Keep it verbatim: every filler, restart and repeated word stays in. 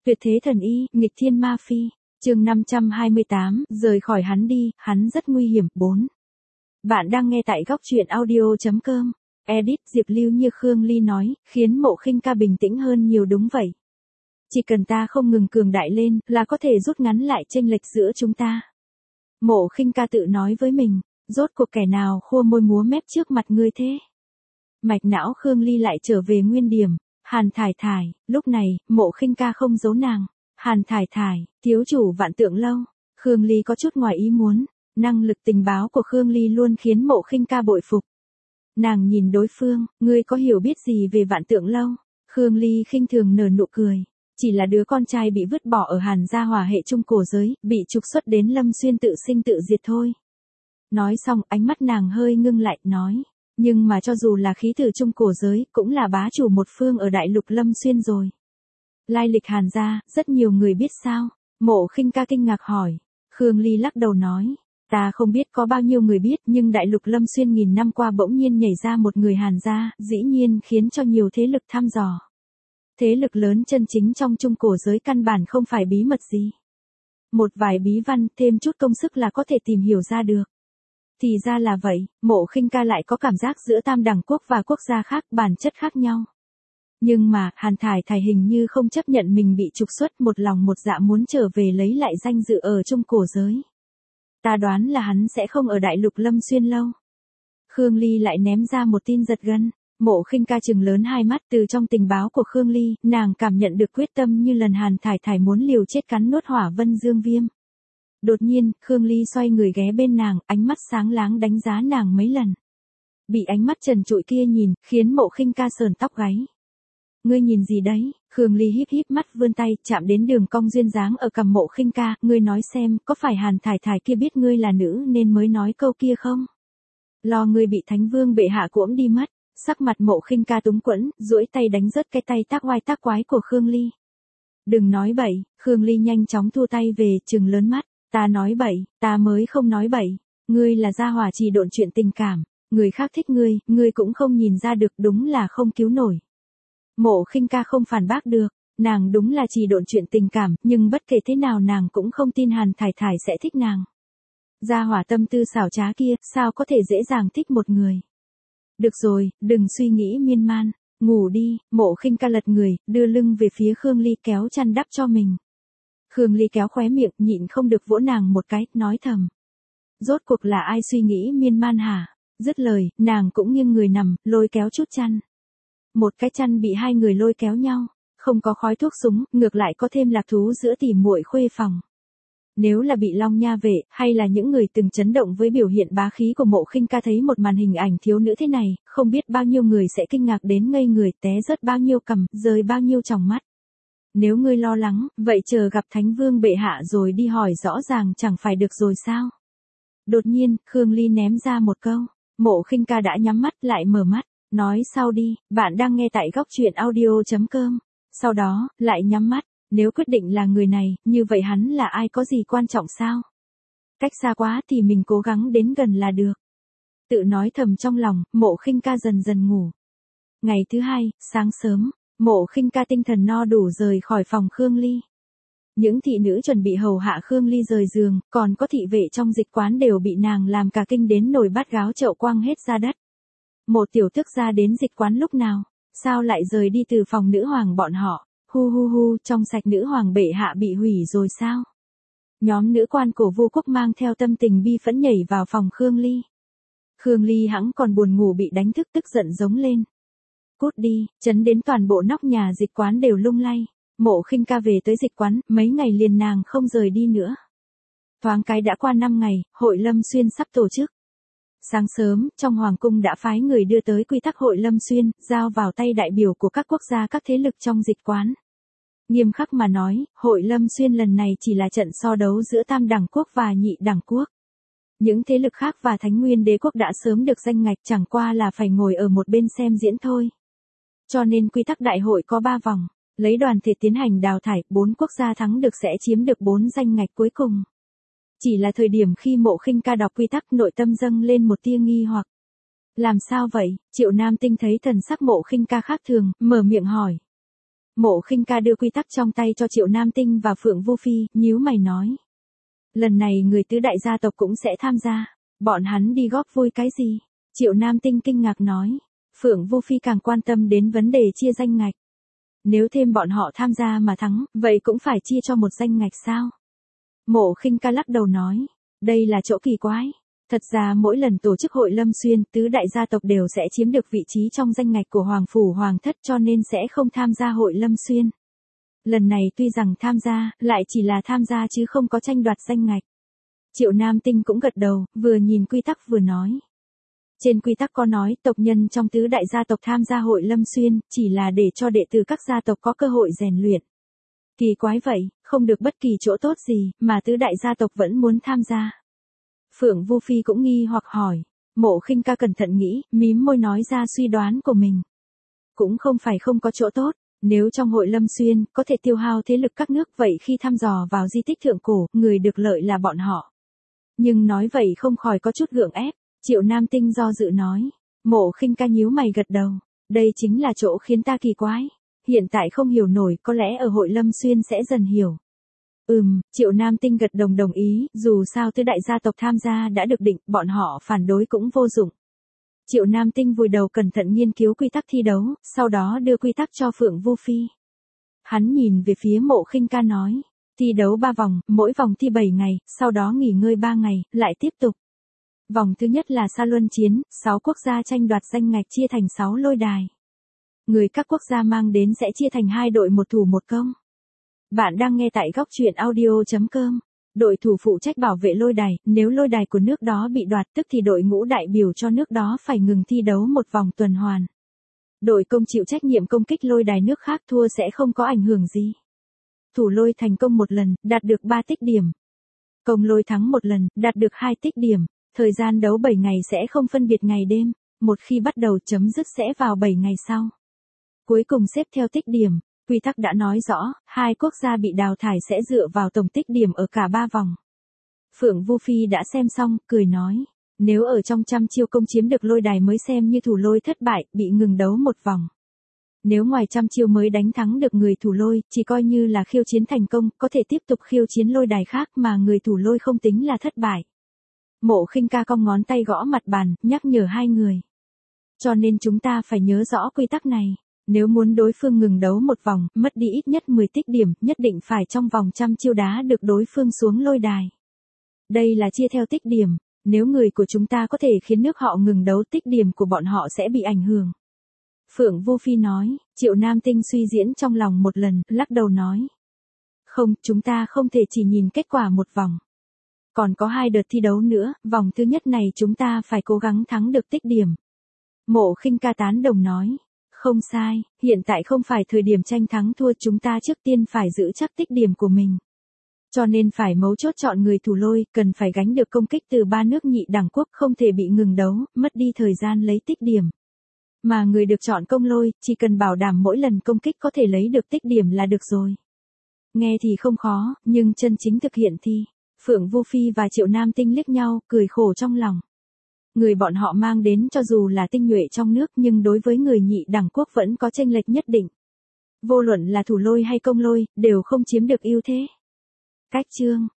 Tuyệt thế thần y, nghịch thiên ma phi. Chương năm trăm hai mươi tám, rời khỏi hắn đi, hắn rất nguy hiểm. bốn. Bạn đang nghe tại góc truyện audio chấm com. Edit Diệp Lưu như Khương Ly nói, khiến Mộ Khinh Ca bình tĩnh hơn nhiều. Đúng vậy. Chỉ cần ta không ngừng cường đại lên, là có thể rút ngắn lại chênh lệch giữa chúng ta. Mộ Khinh Ca tự nói với mình, rốt cuộc kẻ nào khua môi múa mép trước mặt ngươi thế? Mạch não Khương Ly lại trở về nguyên điểm. Hàn Thải Thải, lúc này, Mộ Khinh Ca không giấu nàng. Hàn Thải Thải, thiếu chủ Vạn Tượng Lâu. Khương Ly có chút ngoài ý muốn, năng lực tình báo của Khương Ly luôn khiến Mộ Khinh Ca bội phục. Nàng nhìn đối phương, ngươi có hiểu biết gì về Vạn Tượng Lâu? Khương Ly khinh thường nở nụ cười, chỉ là đứa con trai bị vứt bỏ ở Hàn gia hỏa hệ trung cổ giới, bị trục xuất đến Lâm Xuyên tự sinh tự diệt thôi. Nói xong, ánh mắt nàng hơi ngưng lại, nói, nhưng mà cho dù là khí tử trung cổ giới, cũng là bá chủ một phương ở đại lục Lâm Xuyên rồi. Lai lịch Hàn gia, rất nhiều người biết sao? Mộ Khinh Ca kinh ngạc hỏi. Khương Ly lắc đầu nói, ta không biết có bao nhiêu người biết, nhưng đại lục Lâm Xuyên nghìn năm qua bỗng nhiên nhảy ra một người Hàn gia, dĩ nhiên khiến cho nhiều thế lực thăm dò. Thế lực lớn chân chính trong trung cổ giới căn bản không phải bí mật gì. Một vài bí văn, thêm chút công sức là có thể tìm hiểu ra được. Thì ra là vậy, Mộ Khinh Ca lại có cảm giác giữa tam đẳng quốc và quốc gia khác bản chất khác nhau. Nhưng mà, Hàn Thải Thải hình như không chấp nhận mình bị trục xuất, một lòng một dạ muốn trở về lấy lại danh dự ở trung cổ giới. Ta đoán là hắn sẽ không ở đại lục Lâm Xuyên lâu. Khương Ly lại ném ra một tin giật gân. Mộ Khinh Ca trừng lớn hai mắt, từ trong tình báo của Khương Ly, nàng cảm nhận được quyết tâm như lần Hàn Thải Thải muốn liều chết cắn nuốt Hỏa Vân Dương Viêm. Đột nhiên, Khương Ly xoay người ghé bên nàng, ánh mắt sáng láng đánh giá nàng mấy lần. Bị ánh mắt trần trụi kia nhìn, khiến Mộ Khinh Ca sờn tóc gáy. Ngươi nhìn gì đấy? Khương Ly híp híp mắt vươn tay, chạm đến đường cong duyên dáng ở cằm Mộ Khinh Ca, ngươi nói xem, có phải Hàn Thải Thải kia biết ngươi là nữ nên mới nói câu kia không? Lo ngươi bị Thánh Vương bệ hạ cuỗm đi mất. Sắc mặt Mộ Khinh Ca túng quẫn, duỗi tay đánh rớt cái tay tác oai tác quái của Khương Ly. Đừng nói bậy, Khương Ly nhanh chóng thua tay về, trừng lớn mắt, ta nói bậy, ta mới không nói bậy, ngươi là gia hỏa trì độn chuyện tình cảm, người khác thích ngươi, ngươi cũng không nhìn ra được, đúng là không cứu nổi. Mộ Khinh Ca không phản bác được, nàng đúng là trì độn chuyện tình cảm, nhưng bất kể thế nào nàng cũng không tin Hàn Thải Thải sẽ thích nàng. Gia hỏa tâm tư xảo trá kia, sao có thể dễ dàng thích một người. Được rồi, đừng suy nghĩ miên man, ngủ đi. Mộ Khinh Ca lật người, đưa lưng về phía Khương Ly kéo chăn đắp cho mình. Khương Ly kéo khóe miệng, nhịn không được vỗ nàng một cái, nói thầm. Rốt cuộc là ai suy nghĩ miên man hả? Dứt lời, nàng cũng nghiêng người nằm, lôi kéo chút chăn. Một cái chăn bị hai người lôi kéo nhau, không có khói thuốc súng, ngược lại có thêm lạc thú giữa tỉ muội khuê phòng. Nếu là bị Long Nha vệ, hay là những người từng chấn động với biểu hiện bá khí của Mộ Khinh Ca thấy một màn hình ảnh thiếu nữ thế này, không biết bao nhiêu người sẽ kinh ngạc đến ngây người, té rớt bao nhiêu cằm, rơi bao nhiêu tròng mắt. Nếu ngươi lo lắng, vậy chờ gặp Thánh Vương bệ hạ rồi đi hỏi rõ ràng chẳng phải được rồi sao? Đột nhiên, Khương Ly ném ra một câu, Mộ Khinh Ca đã nhắm mắt lại mở mắt, nói sau đi, bạn đang nghe tại góc truyện audio chấm com. Sau đó, lại nhắm mắt. Nếu quyết định là người này, như vậy hắn là ai, có gì quan trọng sao? Cách xa quá thì mình cố gắng đến gần là được. Tự nói thầm trong lòng, Mộ Khinh Ca dần dần ngủ. Ngày thứ hai, sáng sớm, Mộ Khinh Ca tinh thần no đủ rời khỏi phòng Khương Ly. Những thị nữ chuẩn bị hầu hạ Khương Ly rời giường, còn có thị vệ trong dịch quán đều bị nàng làm cả kinh đến nổi bát gáo chậu quăng hết ra đất. Một tiểu thức ra đến dịch quán lúc nào? Sao lại rời đi từ phòng nữ hoàng bọn họ? Hu hu hu, trong sạch nữ hoàng bệ hạ bị hủy rồi sao? Nhóm nữ quan cổ Vu quốc mang theo tâm tình bi phẫn nhảy vào phòng Khương Ly. Khương Ly hẵng còn buồn ngủ bị đánh thức, tức giận giống lên. Cút đi, chấn đến toàn bộ nóc nhà dịch quán đều lung lay. Mộ Khinh Ca về tới dịch quán, mấy ngày liền nàng không rời đi nữa. Thoáng cái đã qua năm ngày, hội Lâm Xuyên sắp tổ chức. Sáng sớm, trong Hoàng cung đã phái người đưa tới quy tắc hội Lâm Xuyên, giao vào tay đại biểu của các quốc gia các thế lực trong dịch quán. Nghiêm khắc mà nói, hội Lâm Xuyên lần này chỉ là trận so đấu giữa tam đẳng quốc và nhị đẳng quốc. Những thế lực khác và Thánh Nguyên Đế quốc đã sớm được danh ngạch, chẳng qua là phải ngồi ở một bên xem diễn thôi. Cho nên quy tắc đại hội có ba vòng, lấy đoàn thể tiến hành đào thải, bốn quốc gia thắng được sẽ chiếm được bốn danh ngạch cuối cùng. Chỉ là thời điểm khi Mộ Khinh Ca đọc quy tắc, nội tâm dâng lên một tia nghi hoặc. Làm sao vậy? Triệu Nam Tinh thấy thần sắc Mộ Khinh Ca khác thường, mở miệng hỏi. Mộ Khinh Ca đưa quy tắc trong tay cho Triệu Nam Tinh và Phượng Vô Phi, nhíu mày nói. Lần này người tứ đại gia tộc cũng sẽ tham gia. Bọn hắn đi góp vui cái gì? Triệu Nam Tinh kinh ngạc nói. Phượng Vô Phi càng quan tâm đến vấn đề chia danh ngạch. Nếu thêm bọn họ tham gia mà thắng, vậy cũng phải chia cho một danh ngạch sao? Mộ Khinh Ca lắc đầu nói. Đây là chỗ kỳ quái. Thật ra mỗi lần tổ chức hội Lâm Xuyên, tứ đại gia tộc đều sẽ chiếm được vị trí trong danh ngạch của Hoàng Phủ Hoàng Thất cho nên sẽ không tham gia hội Lâm Xuyên. Lần này tuy rằng tham gia, lại chỉ là tham gia chứ không có tranh đoạt danh ngạch. Triệu Nam Tinh cũng gật đầu, vừa nhìn quy tắc vừa nói. Trên quy tắc có nói tộc nhân trong tứ đại gia tộc tham gia hội Lâm Xuyên, chỉ là để cho đệ tử các gia tộc có cơ hội rèn luyện. Kỳ quái vậy, không được bất kỳ chỗ tốt gì, mà tứ đại gia tộc vẫn muốn tham gia. Phượng Vô Phi cũng nghi hoặc hỏi. Mộ Khinh Ca cẩn thận nghĩ, mím môi nói ra suy đoán của mình. Cũng không phải không có chỗ tốt, nếu trong hội Lâm Xuyên, có thể tiêu hao thế lực các nước vậy khi thăm dò vào di tích thượng cổ, người được lợi là bọn họ. Nhưng nói vậy không khỏi có chút gượng ép, Triệu Nam Tinh do dự nói. Mộ Khinh Ca nhíu mày gật đầu, đây chính là chỗ khiến ta kỳ quái. Hiện tại không hiểu nổi, có lẽ ở hội Lâm Xuyên sẽ dần hiểu. Ừm, Triệu Nam Tinh gật đồng đồng ý, dù sao tứ đại gia tộc tham gia đã được định, bọn họ phản đối cũng vô dụng. Triệu Nam Tinh vùi đầu cẩn thận nghiên cứu quy tắc thi đấu, sau đó đưa quy tắc cho Phượng Vô Phi. Hắn nhìn về phía Mộ Khinh Ca nói, thi đấu ba vòng, mỗi vòng thi bảy ngày, sau đó nghỉ ngơi ba ngày, lại tiếp tục. Vòng thứ nhất là Sa Luân Chiến, sáu quốc gia tranh đoạt danh ngạch chia thành sáu lôi đài. Người các quốc gia mang đến sẽ chia thành hai đội một thủ một công. Bạn đang nghe tại góc truyện audio chấm com. Đội thủ phụ trách bảo vệ lôi đài, nếu lôi đài của nước đó bị đoạt tức thì đội ngũ đại biểu cho nước đó phải ngừng thi đấu một vòng tuần hoàn. Đội công chịu trách nhiệm công kích lôi đài nước khác thua sẽ không có ảnh hưởng gì. Thủ lôi thành công một lần, đạt được ba tích điểm. Công lôi thắng một lần, đạt được hai tích điểm. Thời gian đấu bảy ngày sẽ không phân biệt ngày đêm, một khi bắt đầu chấm dứt sẽ vào bảy ngày sau. Cuối cùng xếp theo tích điểm. Quy tắc đã nói rõ, hai quốc gia bị đào thải sẽ dựa vào tổng tích điểm ở cả ba vòng. Phượng Vô Phi đã xem xong, cười nói, nếu ở trong trăm chiêu công chiếm được lôi đài mới xem như thủ lôi thất bại, bị ngừng đấu một vòng. Nếu ngoài trăm chiêu mới đánh thắng được người thủ lôi, chỉ coi như là khiêu chiến thành công, có thể tiếp tục khiêu chiến lôi đài khác mà người thủ lôi không tính là thất bại. Mộ Khinh Ca cong ngón tay gõ mặt bàn, nhắc nhở hai người. Cho nên chúng ta phải nhớ rõ quy tắc này. Nếu muốn đối phương ngừng đấu một vòng, mất đi ít nhất mười tích điểm, nhất định phải trong vòng trăm chiêu đá được đối phương xuống lôi đài. Đây là chia theo tích điểm, nếu người của chúng ta có thể khiến nước họ ngừng đấu tích điểm của bọn họ sẽ bị ảnh hưởng. Phượng Vô Phi nói, Triệu Nam Tinh suy diễn trong lòng một lần, lắc đầu nói. Không, chúng ta không thể chỉ nhìn kết quả một vòng. Còn có hai đợt thi đấu nữa, vòng thứ nhất này chúng ta phải cố gắng thắng được tích điểm. Mộ Khinh Ca tán đồng nói. Không sai, hiện tại không phải thời điểm tranh thắng thua, chúng ta trước tiên phải giữ chắc tích điểm của mình. Cho nên phải mấu chốt chọn người thủ lôi, cần phải gánh được công kích từ ba nước nhị đẳng quốc, không thể bị ngừng đấu, mất đi thời gian lấy tích điểm. Mà người được chọn công lôi, chỉ cần bảo đảm mỗi lần công kích có thể lấy được tích điểm là được rồi. Nghe thì không khó, nhưng chân chính thực hiện thì, Phượng Vô Phi và Triệu Nam Tinh liếc nhau, cười khổ trong lòng. Người bọn họ mang đến cho dù là tinh nhuệ trong nước nhưng đối với người nhị đẳng quốc vẫn có chênh lệch nhất định. Vô luận là thủ lôi hay công lôi, đều không chiếm được ưu thế. Cách chương